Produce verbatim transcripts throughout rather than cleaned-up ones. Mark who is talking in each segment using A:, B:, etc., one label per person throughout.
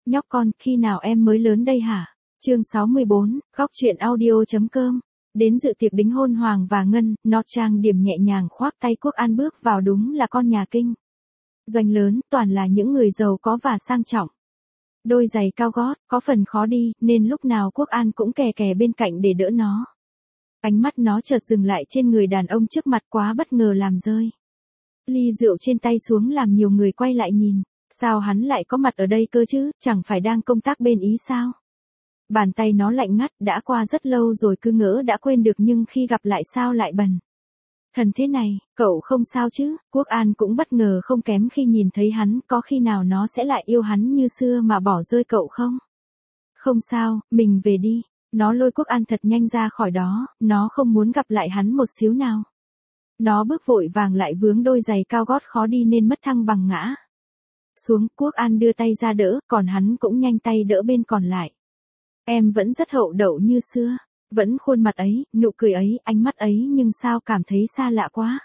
A: nhóc con, khi nào em mới lớn đây hả? Chương sáu mươi bốn, góc truyện audio.com. Đến dự tiệc đính hôn Hoàng và Ngân, nó trang điểm nhẹ nhàng khoác tay Quốc An bước vào, đúng là con nhà kinh doanh lớn, toàn là những người giàu có và sang trọng. Đôi giày cao gót, có phần khó đi, nên lúc nào Quốc An cũng kè kè bên cạnh để đỡ nó. Ánh mắt nó chợt dừng lại trên người đàn ông trước mặt, quá bất ngờ làm rơi ly rượu trên tay xuống, làm nhiều người quay lại nhìn. Sao hắn lại có mặt ở đây cơ chứ, chẳng phải đang công tác bên Ý sao? Bàn tay nó lạnh ngắt, đã qua rất lâu rồi, cứ ngỡ đã quên được, nhưng khi gặp lại sao lại bần thần thế này. Cậu không sao chứ? Quốc An cũng bất ngờ không kém khi nhìn thấy hắn, có khi nào nó sẽ lại yêu hắn như xưa mà bỏ rơi cậu không? Không sao, mình về đi. Nó lôi Quốc An thật nhanh ra khỏi đó, nó không muốn gặp lại hắn một xíu nào. Nó bước vội vàng lại vướng đôi giày cao gót khó đi nên mất thăng bằng ngã xuống. Quốc An đưa tay ra đỡ, còn hắn cũng nhanh tay đỡ bên còn lại. Em vẫn rất hậu đậu như xưa, vẫn khuôn mặt ấy, nụ cười ấy, ánh mắt ấy, nhưng sao cảm thấy xa lạ quá.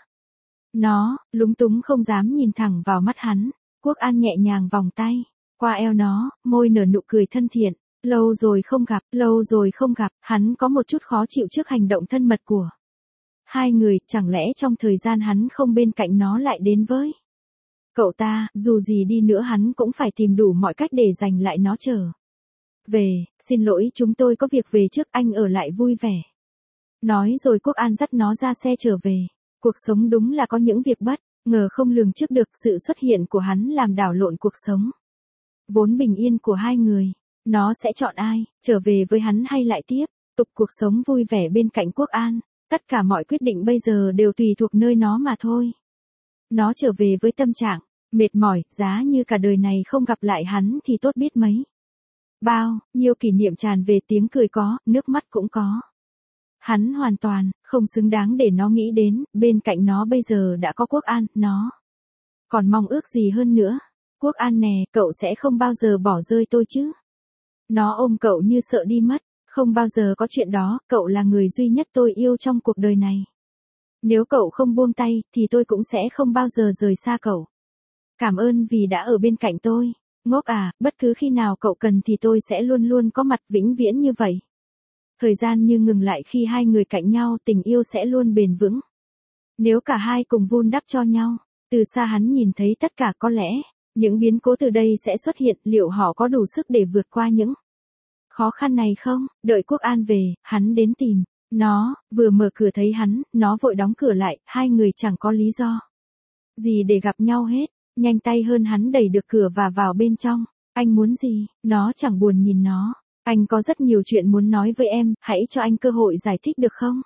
A: Nó lúng túng không dám nhìn thẳng vào mắt hắn. Quốc An nhẹ nhàng vòng tay qua eo nó, môi nở nụ cười thân thiện. Lâu rồi không gặp, lâu rồi không gặp, hắn có một chút khó chịu trước hành động thân mật của hai người, chẳng lẽ trong thời gian hắn không bên cạnh nó lại đến với cậu ta. Dù gì đi nữa hắn cũng phải tìm đủ mọi cách để giành lại nó trở về. Xin lỗi, chúng tôi có việc về trước, anh ở lại vui vẻ. Nói rồi Quốc An dắt nó ra xe trở về. Cuộc sống đúng là có những việc bất ngờ không lường trước được, sự xuất hiện của hắn làm đảo lộn cuộc sống vốn bình yên của hai người. Nó sẽ chọn ai, trở về với hắn hay lại tiếp tục cuộc sống vui vẻ bên cạnh Quốc An? Tất cả mọi quyết định bây giờ đều tùy thuộc nơi nó mà thôi. Nó trở về với tâm trạng mệt mỏi, giá như cả đời này không gặp lại hắn thì tốt biết mấy. Bao nhiêu kỷ niệm tràn về, tiếng cười có, nước mắt cũng có. Hắn hoàn toàn không xứng đáng để nó nghĩ đến, bên cạnh nó bây giờ đã có Quốc An, nó còn mong ước gì hơn nữa. Quốc An nè, cậu sẽ không bao giờ bỏ rơi tôi chứ? Nó ôm cậu như sợ đi mất. Không bao giờ có chuyện đó, cậu là người duy nhất tôi yêu trong cuộc đời này. Nếu cậu không buông tay, thì tôi cũng sẽ không bao giờ rời xa cậu. Cảm ơn vì đã ở bên cạnh tôi. Ngốc à, bất cứ khi nào cậu cần thì tôi sẽ luôn luôn có mặt, vĩnh viễn như vậy. Thời gian như ngừng lại khi hai người cạnh nhau, tình yêu sẽ luôn bền vững. Nếu cả hai cùng vun đắp cho nhau. Từ xa hắn nhìn thấy tất cả, có lẽ những biến cố từ đây sẽ xuất hiện, liệu họ có đủ sức để vượt qua những khó khăn này không? Đợi Quốc An về, hắn đến tìm nó, vừa mở cửa thấy hắn, nó vội đóng cửa lại, hai người chẳng có lý do gì để gặp nhau hết. Nhanh tay hơn hắn đẩy được cửa và vào bên trong. Anh muốn gì? Nó chẳng buồn nhìn nó. Anh có rất nhiều chuyện muốn nói với em, hãy cho anh cơ hội giải thích được không?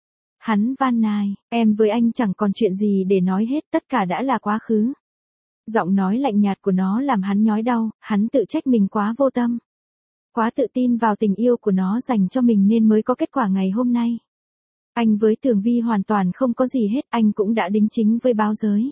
A: Hắn van nài, em với anh chẳng còn chuyện gì để nói hết, tất cả đã là quá khứ. Giọng nói lạnh nhạt của nó làm hắn nhói đau, hắn tự trách mình quá vô tâm. Quá tự tin vào tình yêu của nó dành cho mình nên mới có kết quả ngày hôm nay. Anh với Tường Vi hoàn toàn không có gì hết, anh cũng đã đính chính với báo giới.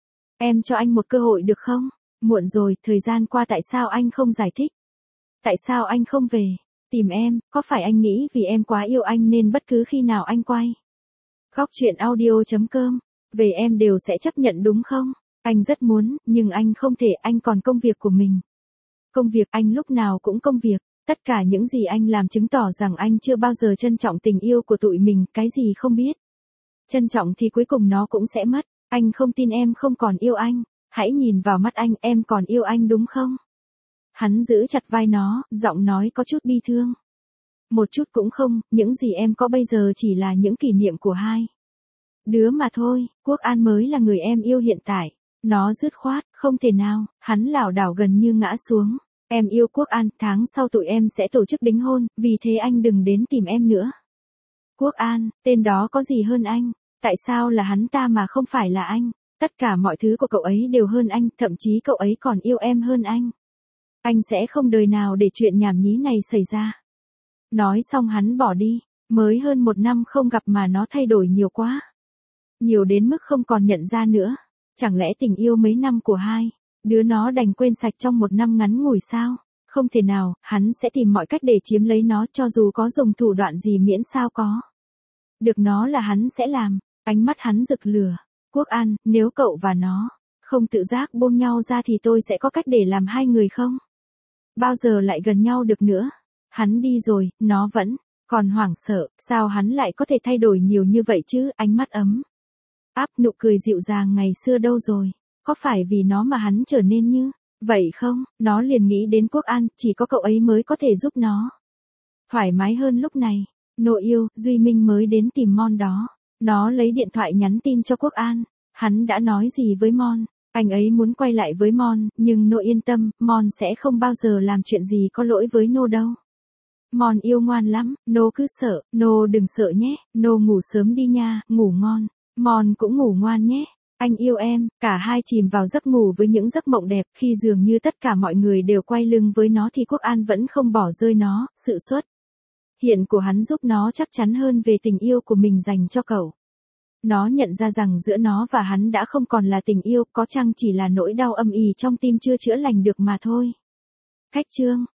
A: Em cho anh một cơ hội được không? Muộn rồi, thời gian qua tại sao anh không giải thích? Tại sao anh không về tìm em? Có phải anh nghĩ vì em quá yêu anh nên bất cứ khi nào anh quay góc truyện audio.com về em đều sẽ chấp nhận đúng không? Anh rất muốn, nhưng anh không thể, anh còn công việc của mình. Công việc, anh lúc nào cũng công việc. Tất cả những gì anh làm chứng tỏ rằng anh chưa bao giờ trân trọng tình yêu của tụi mình, cái gì không biết trân trọng thì cuối cùng nó cũng sẽ mất. Anh không tin em không còn yêu anh. Hãy nhìn vào mắt anh, em còn yêu anh đúng không? Hắn giữ chặt vai nó, giọng nói có chút bi thương. Một chút cũng không, những gì em có bây giờ chỉ là những kỷ niệm của hai đứa mà thôi. Quốc An mới là người em yêu hiện tại. Nó dứt khoát, không thể nào. Hắn lảo đảo gần như ngã xuống. Em yêu Quốc An, tháng sau tụi em sẽ tổ chức đính hôn, vì thế anh đừng đến tìm em nữa. Quốc An, tên đó có gì hơn anh? Tại sao là hắn ta mà không phải là anh? Tất cả mọi thứ của cậu ấy đều hơn anh, thậm chí cậu ấy còn yêu em hơn anh. Anh sẽ không đời nào để chuyện nhảm nhí này xảy ra. Nói xong hắn bỏ đi. Mới hơn một năm không gặp mà nó thay đổi nhiều quá. Nhiều đến mức không còn nhận ra nữa. Chẳng lẽ tình yêu mấy năm của hai đứa nó đành quên sạch trong một năm ngắn ngủi sao? Không thể nào, hắn sẽ tìm mọi cách để chiếm lấy nó, cho dù có dùng thủ đoạn gì miễn sao có được nó là hắn sẽ làm. Ánh mắt hắn rực lửa. Quốc An, nếu cậu và nó không tự giác buông nhau ra thì tôi sẽ có cách để làm hai người không bao giờ lại gần nhau được nữa. Hắn đi rồi, nó vẫn còn hoảng sợ, sao hắn lại có thể thay đổi nhiều như vậy chứ, ánh mắt ấm áp, nụ cười dịu dàng ngày xưa đâu rồi, có phải vì nó mà hắn trở nên như vậy không? Nó liền nghĩ đến Quốc An, chỉ có cậu ấy mới có thể giúp nó thoải mái hơn lúc này. Nội yêu, Duy Minh mới đến tìm Mon đó. Nó lấy điện thoại nhắn tin cho Quốc An. Hắn đã nói gì với Mon? Anh ấy muốn quay lại với Mon, nhưng Nô yên tâm, Mon sẽ không bao giờ làm chuyện gì có lỗi với Nô đâu. Mon yêu ngoan lắm, Nô cứ sợ, Nô đừng sợ nhé, Nô ngủ sớm đi nha, ngủ ngon. Mon cũng ngủ ngoan nhé. Anh yêu em, cả hai chìm vào giấc ngủ với những giấc mộng đẹp, khi dường như tất cả mọi người đều quay lưng với nó thì Quốc An vẫn không bỏ rơi nó, sự xuất hiện của hắn giúp nó chắc chắn hơn về tình yêu của mình dành cho cậu. Nó nhận ra rằng giữa nó và hắn đã không còn là tình yêu, có chăng chỉ là nỗi đau âm ỉ trong tim chưa chữa lành được mà thôi. Cách chương